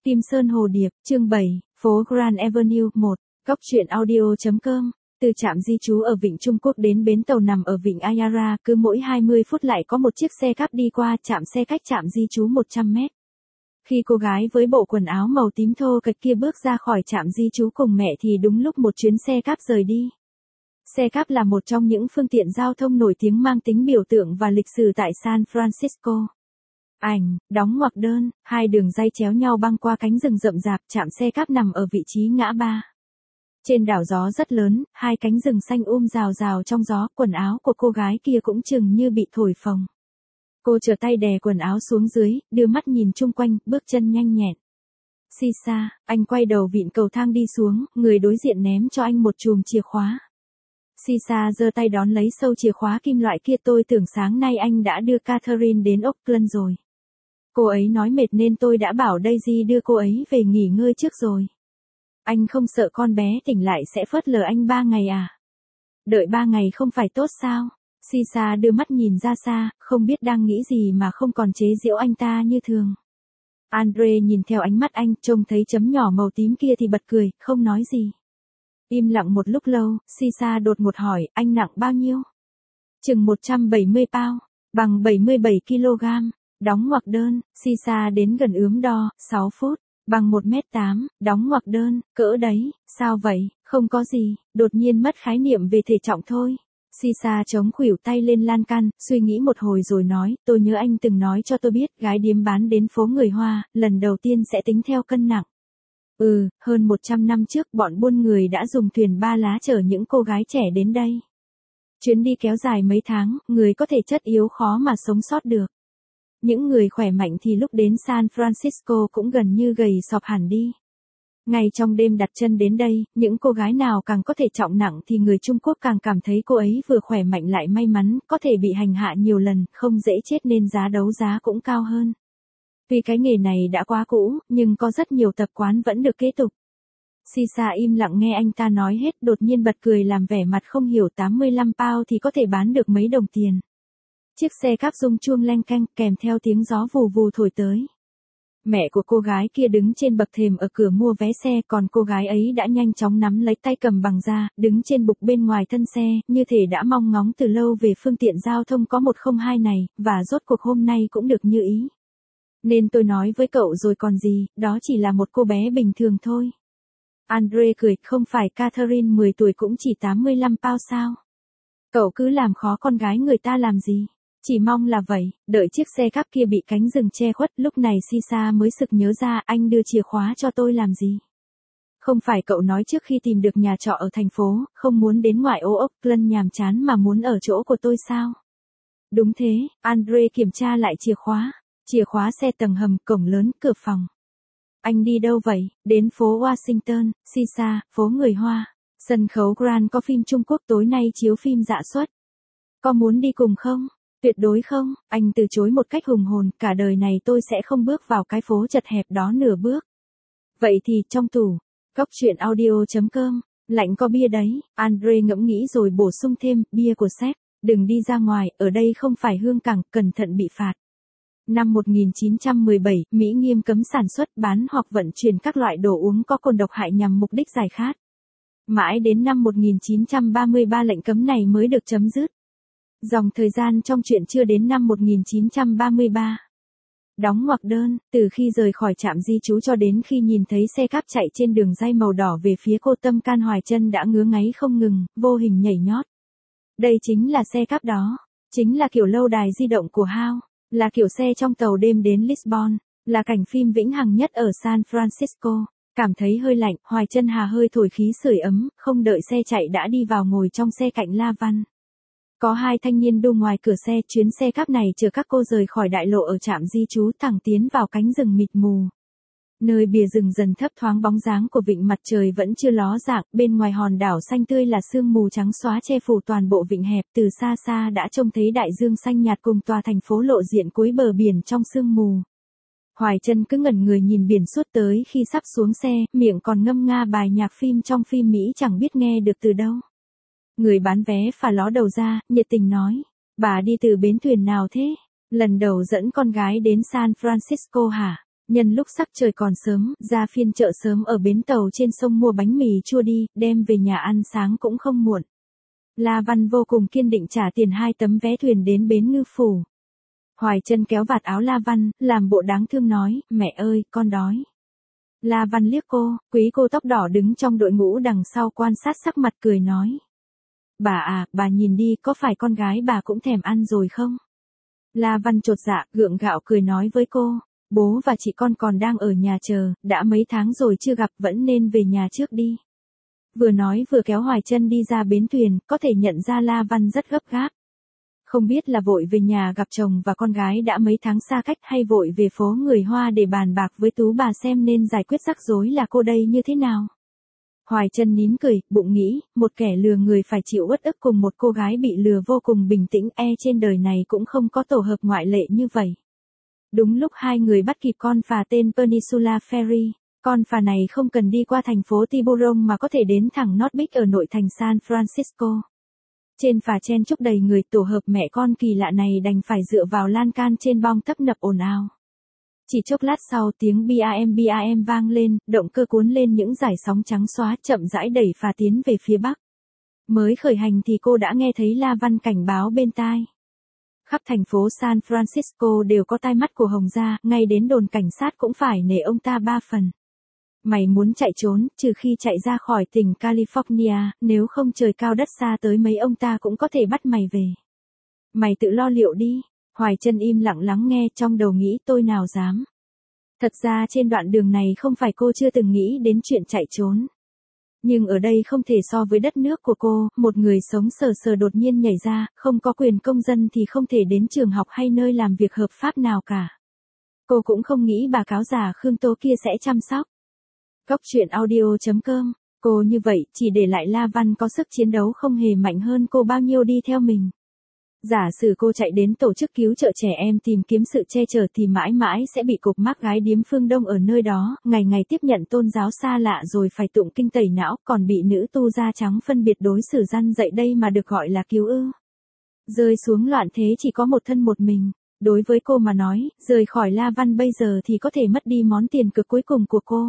Kim Sơn Hồ Điệp, chương 7, phố Grand Avenue 1, góc truyện audio.com. Từ trạm di trú ở Vịnh Trung Quốc đến bến tàu nằm ở Vịnh Ayara, cứ mỗi 20 phút lại có một chiếc xe cáp đi qua, trạm xe cách trạm di trú 100 mét. Khi cô gái với bộ quần áo màu tím thô kệch kia bước ra khỏi trạm di trú cùng mẹ thì đúng lúc một chuyến xe cáp rời đi. Xe cáp là một trong những phương tiện giao thông nổi tiếng mang tính biểu tượng và lịch sử tại San Francisco. Ảnh, đóng ngoặc đơn, hai đường ray chéo nhau băng qua cánh rừng rậm rạp, trạm xe cáp nằm ở vị trí ngã ba. Trên đảo gió rất lớn, hai cánh rừng xanh rào rào trong gió, quần áo của cô gái kia cũng chừng như bị thổi phồng. Cô trở tay đè quần áo xuống dưới, đưa mắt nhìn chung quanh, bước chân nhanh nhẹn. Sisa, anh quay đầu vịn cầu thang đi xuống, người đối diện ném cho anh một chùm chìa khóa. Sisa giơ tay đón lấy sâu chìa khóa kim loại kia, tôi tưởng sáng nay anh đã đưa Catherine đến Oakland rồi. Cô ấy nói mệt nên tôi đã bảo Daisy đưa cô ấy về nghỉ ngơi trước rồi. Anh không sợ con bé tỉnh lại sẽ phớt lờ anh 3 ngày à? Đợi 3 ngày không phải tốt sao? Sisa đưa mắt nhìn ra xa, không biết đang nghĩ gì mà không còn chế giễu anh ta như thường. Andre nhìn theo ánh mắt anh, trông thấy chấm nhỏ màu tím kia thì bật cười, không nói gì. Im lặng một lúc lâu, Sisa đột ngột hỏi, anh nặng bao nhiêu? Chừng 170 pound, bằng 77 kg. Đóng ngoặc đơn, Sisa đến gần ướm đo, 6 phút, bằng 1m8, đóng ngoặc đơn, cỡ đấy, sao vậy, không có gì, đột nhiên mất khái niệm về thể trọng thôi. Sisa chống khuỷu tay lên lan can, suy nghĩ một hồi rồi nói, tôi nhớ anh từng nói cho tôi biết, gái điếm bán đến phố người Hoa, lần đầu tiên sẽ tính theo cân nặng. Hơn 100 năm trước bọn buôn người đã dùng thuyền ba lá chở những cô gái trẻ đến đây. Chuyến đi kéo dài mấy tháng, người có thể chất yếu khó mà sống sót được. Những người khỏe mạnh thì lúc đến San Francisco cũng gần như gầy sọp hẳn đi. Ngay trong đêm đặt chân đến đây, những cô gái nào càng có thể trọng nặng thì người Trung Quốc càng cảm thấy cô ấy vừa khỏe mạnh lại may mắn, có thể bị hành hạ nhiều lần, không dễ chết nên giá đấu giá cũng cao hơn. Vì cái nghề này đã quá cũ, nhưng có rất nhiều tập quán vẫn được kế tục. Sisa im lặng nghe anh ta nói hết, đột nhiên bật cười làm vẻ mặt không hiểu, 85 pound thì có thể bán được mấy đồng tiền. Chiếc xe cáp rung chuông leng keng, kèm theo tiếng gió vù vù thổi tới. Mẹ của cô gái kia đứng trên bậc thềm ở cửa mua vé xe, còn cô gái ấy đã nhanh chóng nắm lấy tay cầm bằng da, đứng trên bục bên ngoài thân xe, như thể đã mong ngóng từ lâu về phương tiện giao thông có 102 này, và rốt cuộc hôm nay cũng được như ý. Nên tôi nói với cậu rồi còn gì, đó chỉ là một cô bé bình thường thôi. Andre cười, không phải Catherine 10 tuổi cũng chỉ 85 pound sao? Cậu cứ làm khó con gái người ta làm gì? Chỉ mong là vậy. Đợi chiếc xe cáp kia bị cánh rừng che khuất, lúc này Sisa mới sực nhớ ra, anh đưa chìa khóa cho tôi làm gì? Không phải cậu nói trước khi tìm được nhà trọ ở thành phố, không muốn đến ngoại ô Oakland nhàm chán mà muốn ở chỗ của tôi sao? Đúng thế, Andre kiểm tra lại chìa khóa xe tầng hầm, cổng lớn, cửa phòng. Anh đi đâu vậy? Đến phố Washington, Sisa, phố người Hoa. Sân khấu Grand có phim Trung Quốc tối nay chiếu phim dạ xuất. Có muốn đi cùng không? Tuyệt đối không, anh từ chối một cách hùng hồn, cả đời này tôi sẽ không bước vào cái phố chật hẹp đó nửa bước. Vậy thì trong tủ, góc truyện audio.com, lạnh có bia đấy, Andre ngẫm nghĩ rồi bổ sung thêm, bia của sếp, đừng đi ra ngoài, ở đây không phải hương cảng, cẩn thận bị phạt. Năm 1917, Mỹ nghiêm cấm sản xuất, bán hoặc vận chuyển các loại đồ uống có cồn độc hại nhằm mục đích giải khát. Mãi đến năm 1933 lệnh cấm này mới được chấm dứt. Dòng thời gian trong truyện chưa đến năm 1933. Đóng ngoặc đơn, từ khi rời khỏi trạm di trú cho đến khi nhìn thấy xe cáp chạy trên đường ray màu đỏ về phía cô, tâm can Hoài Chân đã ngứa ngáy không ngừng, vô hình nhảy nhót. Đây chính là xe cáp đó, chính là kiểu lâu đài di động của Hao, là kiểu xe trong tàu đêm đến Lisbon, là cảnh phim vĩnh hằng nhất ở San Francisco. Cảm thấy hơi lạnh, Hoài Chân hà hơi thổi khí sưởi ấm, không đợi xe chạy đã đi vào ngồi trong xe cạnh La Văn. Có hai thanh niên đu ngoài cửa xe, chuyến xe cáp này chở các cô rời khỏi đại lộ ở trạm di trú thẳng tiến vào cánh rừng mịt mù. Nơi bìa rừng dần thấp thoáng bóng dáng của vịnh, mặt trời vẫn chưa ló dạng, bên ngoài hòn đảo xanh tươi là sương mù trắng xóa che phủ toàn bộ vịnh hẹp, từ xa xa đã trông thấy đại dương xanh nhạt cùng tòa thành phố lộ diện cuối bờ biển trong sương mù. Hoài Chân cứ ngẩn người nhìn biển suốt tới khi sắp xuống xe, miệng còn ngâm nga bài nhạc phim trong phim Mỹ chẳng biết nghe được từ đâu. Người bán vé phà ló đầu ra, nhiệt tình nói, bà đi từ bến thuyền nào thế? Lần đầu dẫn con gái đến San Francisco hả? Nhân lúc sắc trời còn sớm, ra phiên chợ sớm ở bến tàu trên sông mua bánh mì chua đi, đem về nhà ăn sáng cũng không muộn. La Văn vô cùng kiên định trả tiền 2 tấm vé thuyền đến bến Ngư Phủ. Hoài Chân kéo vạt áo La Văn, làm bộ đáng thương nói, mẹ ơi, con đói. La Văn liếc cô, quý cô tóc đỏ đứng trong đội ngũ đằng sau quan sát sắc mặt cười nói. Bà nhìn đi, có phải con gái bà cũng thèm ăn rồi không? La Văn chột dạ, gượng gạo cười nói với cô, bố và chị con còn đang ở nhà chờ, đã mấy tháng rồi chưa gặp, vẫn nên về nhà trước đi. Vừa nói vừa kéo Hoài Chân đi ra bến thuyền, có thể nhận ra La Văn rất gấp gáp. Không biết là vội về nhà gặp chồng và con gái đã mấy tháng xa cách hay vội về phố người Hoa để bàn bạc với Tú bà xem nên giải quyết rắc rối là cô đây như thế nào. Hoài Chân nín cười, bụng nghĩ, một kẻ lừa người phải chịu uất ức cùng một cô gái bị lừa vô cùng bình tĩnh, trên đời này cũng không có tổ hợp ngoại lệ như vậy. Đúng lúc hai người bắt kịp con phà tên Peninsula Ferry, con phà này không cần đi qua thành phố Tiburon mà có thể đến thẳng North Beach ở nội thành San Francisco. Trên phà chen chúc đầy người, tổ hợp mẹ con kỳ lạ này đành phải dựa vào lan can trên bong tấp nập ồn ào. Chỉ chốc lát sau tiếng BAM vang lên, động cơ cuốn lên những dải sóng trắng xóa chậm rãi đẩy phà tiến về phía bắc. Mới khởi hành thì cô đã nghe thấy La Văn cảnh báo bên tai. Khắp thành phố San Francisco đều có tai mắt của Hồng gia, ngay đến đồn cảnh sát cũng phải nể ông ta 3 phần. Mày muốn chạy trốn, trừ khi chạy ra khỏi tỉnh California, nếu không trời cao đất xa tới mấy ông ta cũng có thể bắt mày về. Mày tự lo liệu đi. Hoài Chân im lặng lắng nghe, trong đầu nghĩ tôi nào dám. Thật ra trên đoạn đường này không phải cô chưa từng nghĩ đến chuyện chạy trốn. Nhưng ở đây không thể so với đất nước của cô, một người sống sờ sờ đột nhiên nhảy ra, không có quyền công dân thì không thể đến trường học hay nơi làm việc hợp pháp nào cả. Cô cũng không nghĩ bà cáo già Khương Tố kia sẽ chăm sóc. Góc truyện audio.com, cô như vậy chỉ để lại La Văn có sức chiến đấu không hề mạnh hơn cô bao nhiêu đi theo mình. Giả sử cô chạy đến tổ chức cứu trợ trẻ em tìm kiếm sự che chở thì mãi mãi sẽ bị cục mác gái điếm phương Đông ở nơi đó, ngày ngày tiếp nhận tôn giáo xa lạ rồi phải tụng kinh tẩy não, còn bị nữ tu da trắng phân biệt đối xử răn dạy đây mà được gọi là cứu ư. Rơi xuống loạn thế chỉ có một thân một mình. Đối với cô mà nói, rời khỏi La Văn bây giờ thì có thể mất đi món tiền cực cuối cùng của cô.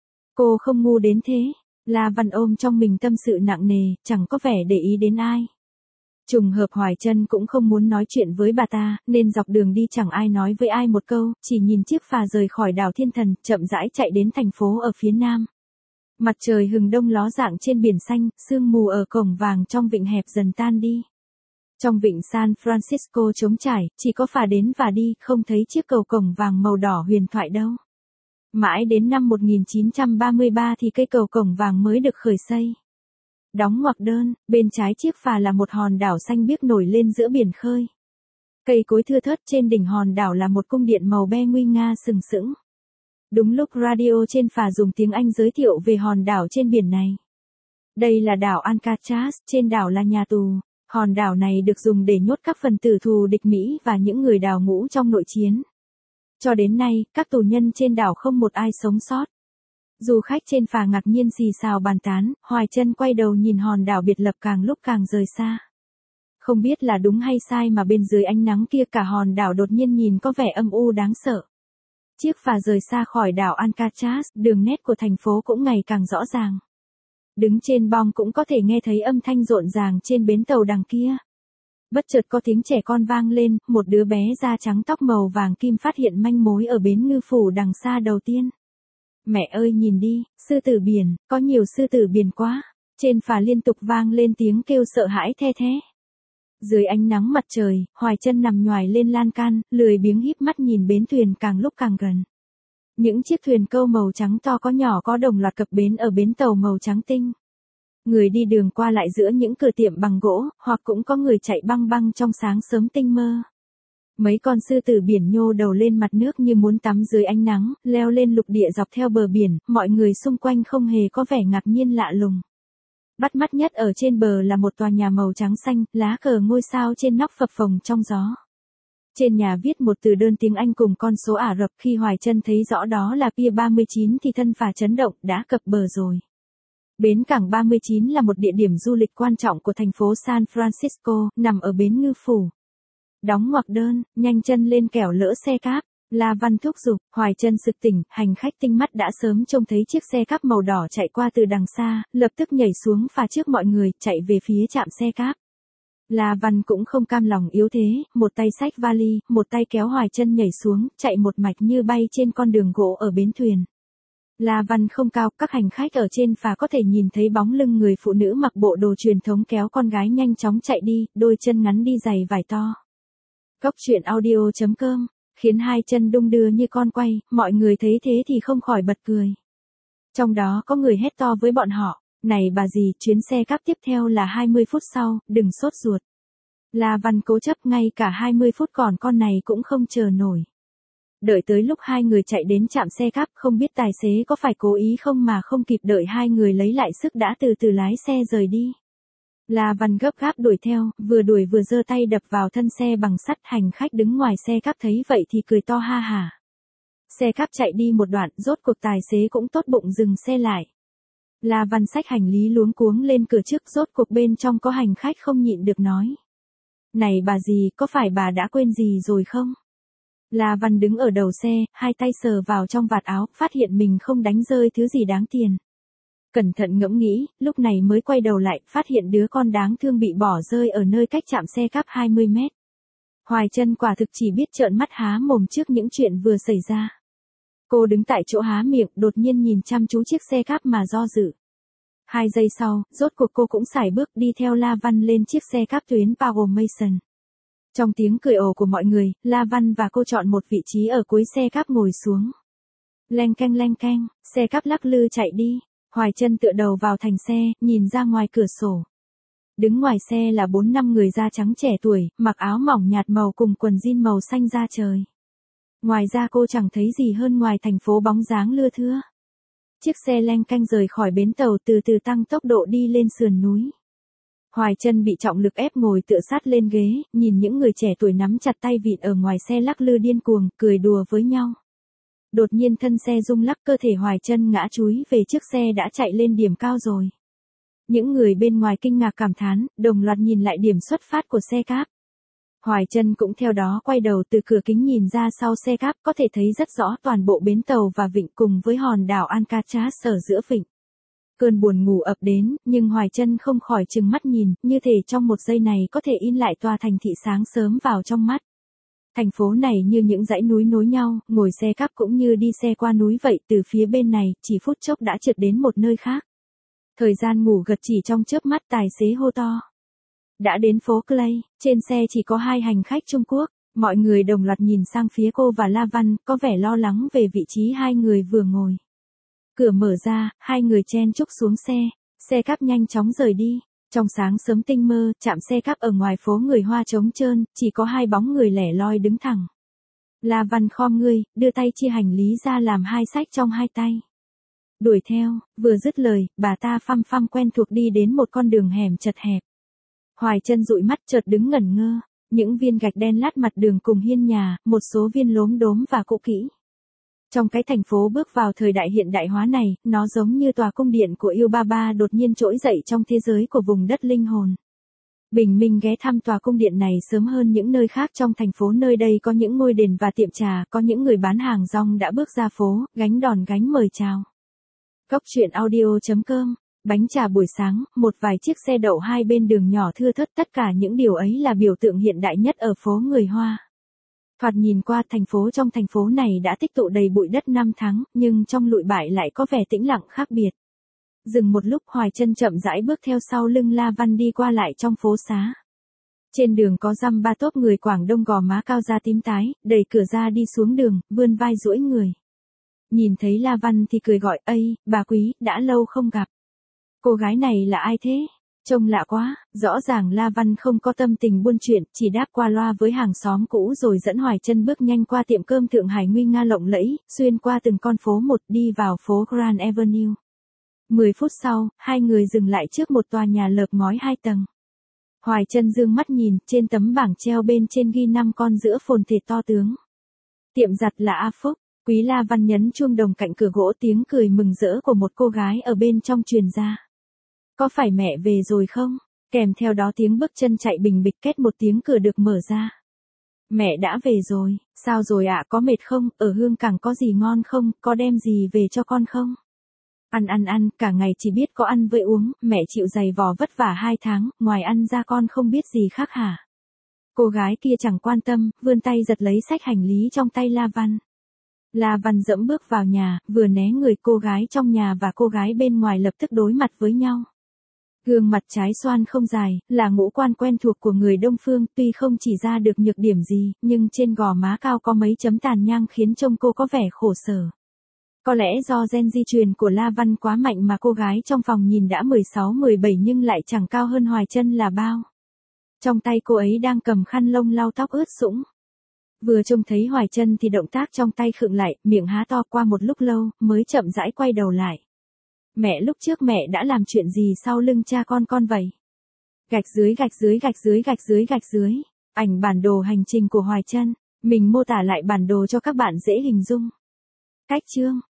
Cô không ngu đến thế. La Văn ôm trong mình tâm sự nặng nề, chẳng có vẻ để ý đến ai. Trùng hợp Hoài Chân cũng không muốn nói chuyện với bà ta, nên dọc đường đi chẳng ai nói với ai một câu, chỉ nhìn chiếc phà rời khỏi đảo Thiên Thần, chậm rãi chạy đến thành phố ở phía nam. Mặt trời hừng đông ló dạng trên biển xanh, sương mù ở cổng vàng trong vịnh hẹp dần tan đi. Trong vịnh San Francisco trống trải, chỉ có phà đến và đi, không thấy chiếc cầu cổng vàng màu đỏ huyền thoại đâu. Mãi đến năm 1933 thì cây cầu cổng vàng mới được khởi xây. Đóng ngoặc đơn, bên trái chiếc phà là một hòn đảo xanh biếc nổi lên giữa biển khơi. Cây cối thưa thớt trên đỉnh hòn đảo là một cung điện màu be nguy nga sừng sững. Đúng lúc radio trên phà dùng tiếng Anh giới thiệu về hòn đảo trên biển này. Đây là đảo Alcatraz, trên đảo là nhà tù. Hòn đảo này được dùng để nhốt các phần tử thù địch Mỹ và những người đào ngũ trong nội chiến. Cho đến nay, các tù nhân trên đảo không một ai sống sót. Du khách trên phà ngạc nhiên xì xào bàn tán, Hoài Chân quay đầu nhìn hòn đảo biệt lập càng lúc càng rời xa. Không biết là đúng hay sai mà bên dưới ánh nắng kia cả hòn đảo đột nhiên nhìn có vẻ âm u đáng sợ. Chiếc phà rời xa khỏi đảo Alcatraz, đường nét của thành phố cũng ngày càng rõ ràng. Đứng trên bong cũng có thể nghe thấy âm thanh rộn ràng trên bến tàu đằng kia. Bất chợt có tiếng trẻ con vang lên, một đứa bé da trắng tóc màu vàng kim phát hiện manh mối ở bến Ngư Phủ đằng xa đầu tiên. Mẹ ơi nhìn đi, sư tử biển, có nhiều sư tử biển quá. Trên phà liên tục vang lên tiếng kêu sợ hãi the thé. Dưới ánh nắng mặt trời, Hoài Chân nằm nhoài lên lan can, lười biếng híp mắt nhìn bến thuyền càng lúc càng gần. Những chiếc thuyền câu màu trắng to có nhỏ có đồng loạt cập bến ở bến tàu màu trắng tinh. Người đi đường qua lại giữa những cửa tiệm bằng gỗ, hoặc cũng có người chạy băng băng trong sáng sớm tinh mơ. Mấy con sư tử biển nhô đầu lên mặt nước như muốn tắm dưới ánh nắng, leo lên lục địa dọc theo bờ biển, mọi người xung quanh không hề có vẻ ngạc nhiên lạ lùng. Bắt mắt nhất ở trên bờ là một tòa nhà màu trắng xanh, lá cờ ngôi sao trên nóc phập phồng trong gió. Trên nhà viết một từ đơn tiếng Anh cùng con số Ả Rập, khi Hoài Chân thấy rõ đó là Pier 39 thì thân phà chấn động, đã cập bờ rồi. Bến cảng 39 là một địa điểm du lịch quan trọng của thành phố San Francisco, nằm ở bến Ngư Phủ. Đóng ngoặc đơn, nhanh chân lên kẻo lỡ xe cáp. La Văn thúc giục, Hoài Chân sực tỉnh, hành khách tinh mắt đã sớm trông thấy chiếc xe cáp màu đỏ chạy qua từ đằng xa, lập tức nhảy xuống phà trước mọi người, chạy về phía trạm xe cáp. La Văn cũng không cam lòng yếu thế, một tay xách vali, một tay kéo Hoài Chân nhảy xuống, chạy một mạch như bay trên con đường gỗ ở bến thuyền. La Văn không cao, các hành khách ở trên phà có thể nhìn thấy bóng lưng người phụ nữ mặc bộ đồ truyền thống kéo con gái nhanh chóng chạy đi, đôi chân ngắn đi giày vải to. Góc truyện audio.com, khiến hai chân đung đưa như con quay, mọi người thấy thế thì không khỏi bật cười. Trong đó có người hét to với bọn họ, này bà dì, chuyến xe cáp tiếp theo là 20 phút sau, đừng sốt ruột. La Văn cố chấp, ngay cả 20 phút còn con này cũng không chờ nổi. Đợi tới lúc hai người chạy đến trạm xe cáp, không biết tài xế có phải cố ý không mà không kịp đợi hai người lấy lại sức đã từ từ lái xe rời đi. La Văn gấp gáp đuổi theo, vừa đuổi vừa giơ tay đập vào thân xe bằng sắt, hành khách đứng ngoài xe cáp thấy vậy thì cười to ha hả. Xe cáp chạy đi một đoạn, rốt cuộc tài xế cũng tốt bụng dừng xe lại. La Văn xách hành lý luống cuống lên cửa trước, rốt cuộc bên trong có hành khách không nhịn được nói. Này bà dì, có phải bà đã quên gì rồi không? La Văn đứng ở đầu xe, hai tay sờ vào trong vạt áo, phát hiện mình không đánh rơi thứ gì đáng tiền. Cẩn thận ngẫm nghĩ, lúc này mới quay đầu lại, phát hiện đứa con đáng thương bị bỏ rơi ở nơi cách trạm xe cáp 20 mét. Hoài Chân quả thực chỉ biết trợn mắt há mồm trước những chuyện vừa xảy ra. Cô đứng tại chỗ há miệng, đột nhiên nhìn chăm chú chiếc xe cáp mà do dự. 2 giây sau, rốt cuộc cô cũng sải bước đi theo La Văn lên chiếc xe cáp tuyến Pago Mason. Trong tiếng cười ồ của mọi người, La Văn và cô chọn một vị trí ở cuối xe cáp ngồi xuống. Leng keng, xe cáp lắc lư chạy đi. Hoài Chân tựa đầu vào thành xe, nhìn ra ngoài cửa sổ. Đứng ngoài xe là 4-5 người da trắng trẻ tuổi, mặc áo mỏng nhạt màu cùng quần jean màu xanh da trời. Ngoài ra cô chẳng thấy gì hơn ngoài thành phố bóng dáng lưa thưa. Chiếc xe leng keng rời khỏi bến tàu, từ từ tăng tốc độ đi lên sườn núi. Hoài Chân bị trọng lực ép ngồi tựa sát lên ghế, nhìn những người trẻ tuổi nắm chặt tay vịn ở ngoài xe lắc lư điên cuồng, cười đùa với nhau. Đột nhiên thân xe rung lắc, cơ thể Hoài Chân ngã chúi về, chiếc xe đã chạy lên điểm cao rồi. Những người bên ngoài kinh ngạc cảm thán, đồng loạt nhìn lại điểm xuất phát của xe cáp. Hoài Chân cũng theo đó quay đầu từ cửa kính nhìn ra sau xe cáp, có thể thấy rất rõ toàn bộ bến tàu và vịnh cùng với hòn đảo Alcatraz ở giữa vịnh. Cơn buồn ngủ ập đến, nhưng Hoài Chân không khỏi trừng mắt nhìn, như thể trong một giây này có thể in lại tòa thành thị sáng sớm vào trong mắt. Thành phố này như những dãy núi nối nhau, ngồi xe cáp cũng như đi xe qua núi vậy, từ phía bên này, chỉ phút chốc đã trượt đến một nơi khác. Thời gian ngủ gật chỉ trong chớp mắt, tài xế hô to. Đã đến phố Clay, trên xe chỉ có 2 hành khách Trung Quốc, mọi người đồng loạt nhìn sang phía cô và La Văn, có vẻ lo lắng về vị trí hai người vừa ngồi. Cửa mở ra, hai người chen chúc xuống xe cáp nhanh chóng rời đi. Trong sáng sớm tinh mơ, trạm xe cáp ở ngoài phố người Hoa trống trơn, chỉ có 2 bóng người lẻ loi đứng thẳng. La Văn khom người, đưa tay chia hành lý ra làm 2 xách trong 2 tay. Đuổi theo, vừa dứt lời, bà ta phăm phăm quen thuộc đi đến một con đường hẻm chật hẹp. Hoài Chân dụi mắt chợt đứng ngẩn ngơ, những viên gạch đen lát mặt đường cùng hiên nhà, một số viên lốm đốm và cũ kỹ. Trong cái thành phố bước vào thời đại hiện đại hóa này, nó giống như tòa cung điện của yêu ba ba đột nhiên trỗi dậy trong thế giới của vùng đất linh hồn. Bình minh ghé thăm tòa cung điện này sớm hơn những nơi khác trong thành phố, nơi đây có những ngôi đền và tiệm trà, có những người bán hàng rong đã bước ra phố, gánh đòn gánh mời chào. Góc truyện audio.com, bánh trà buổi sáng, một vài chiếc xe đậu hai bên đường nhỏ thưa thớt, tất cả những điều ấy là biểu tượng hiện đại nhất ở phố người Hoa. Thoạt nhìn qua trong thành phố này đã tích tụ đầy bụi đất 5 tháng, nhưng trong lụi bại lại có vẻ tĩnh lặng khác biệt. Dừng một lúc, Hoài Chân chậm rãi bước theo sau lưng La Văn đi qua lại trong phố xá. Trên đường có dăm ba tốp người Quảng Đông gò má cao da tím tái, đẩy cửa ra đi xuống đường, vươn vai duỗi người. Nhìn thấy La Văn thì cười gọi, ây, bà quý, đã lâu không gặp. Cô gái này là ai thế? Trông lạ quá. Rõ ràng La Văn không có tâm tình buôn chuyện, chỉ đáp qua loa với hàng xóm cũ rồi dẫn Hoài Chân bước nhanh qua tiệm cơm Thượng Hải nguy nga lộng lẫy, xuyên qua từng con phố một, đi vào phố Grand Avenue. 10 phút sau, hai người dừng lại trước một tòa nhà lợp ngói 2 tầng. Hoài Chân dương mắt nhìn, trên tấm bảng treo bên trên ghi 5 con sữa phồn thể to tướng. Tiệm giặt là A Phúc. Quý La Văn nhấn chuông đồng cạnh cửa gỗ, tiếng cười mừng rỡ của một cô gái ở bên trong truyền ra. Có phải mẹ về rồi không? Kèm theo đó tiếng bước chân chạy bình bịch, két một tiếng cửa được mở ra. Mẹ đã về rồi, sao rồi ạ, có mệt không, ở Hương Cảng có gì ngon không, có đem gì về cho con không? Ăn, cả ngày chỉ biết có ăn với uống, mẹ chịu giày vò vất vả 2 tháng, ngoài ăn ra con không biết gì khác hả? Cô gái kia chẳng quan tâm, vươn tay giật lấy xách hành lý trong tay La Văn. La Văn dẫm bước vào nhà, vừa né người, cô gái trong nhà và cô gái bên ngoài lập tức đối mặt với nhau. Gương mặt trái xoan không dài, là ngũ quan quen thuộc của người Đông Phương, tuy không chỉ ra được nhược điểm gì, nhưng trên gò má cao có mấy chấm tàn nhang khiến trông cô có vẻ khổ sở. Có lẽ do gen di truyền của La Văn quá mạnh mà cô gái trong phòng nhìn đã 16-17 nhưng lại chẳng cao hơn Hoài Chân là bao. Trong tay cô ấy đang cầm khăn lông lau tóc ướt sũng. Vừa trông thấy Hoài Chân thì động tác trong tay khựng lại, miệng há to, qua một lúc lâu, mới chậm rãi quay đầu lại. Mẹ, lúc trước mẹ đã làm chuyện gì sau lưng cha con vậy? Gạch dưới. Ảnh bản đồ hành trình của Hoài Chân. Mình mô tả lại bản đồ cho các bạn dễ hình dung. Cách chương.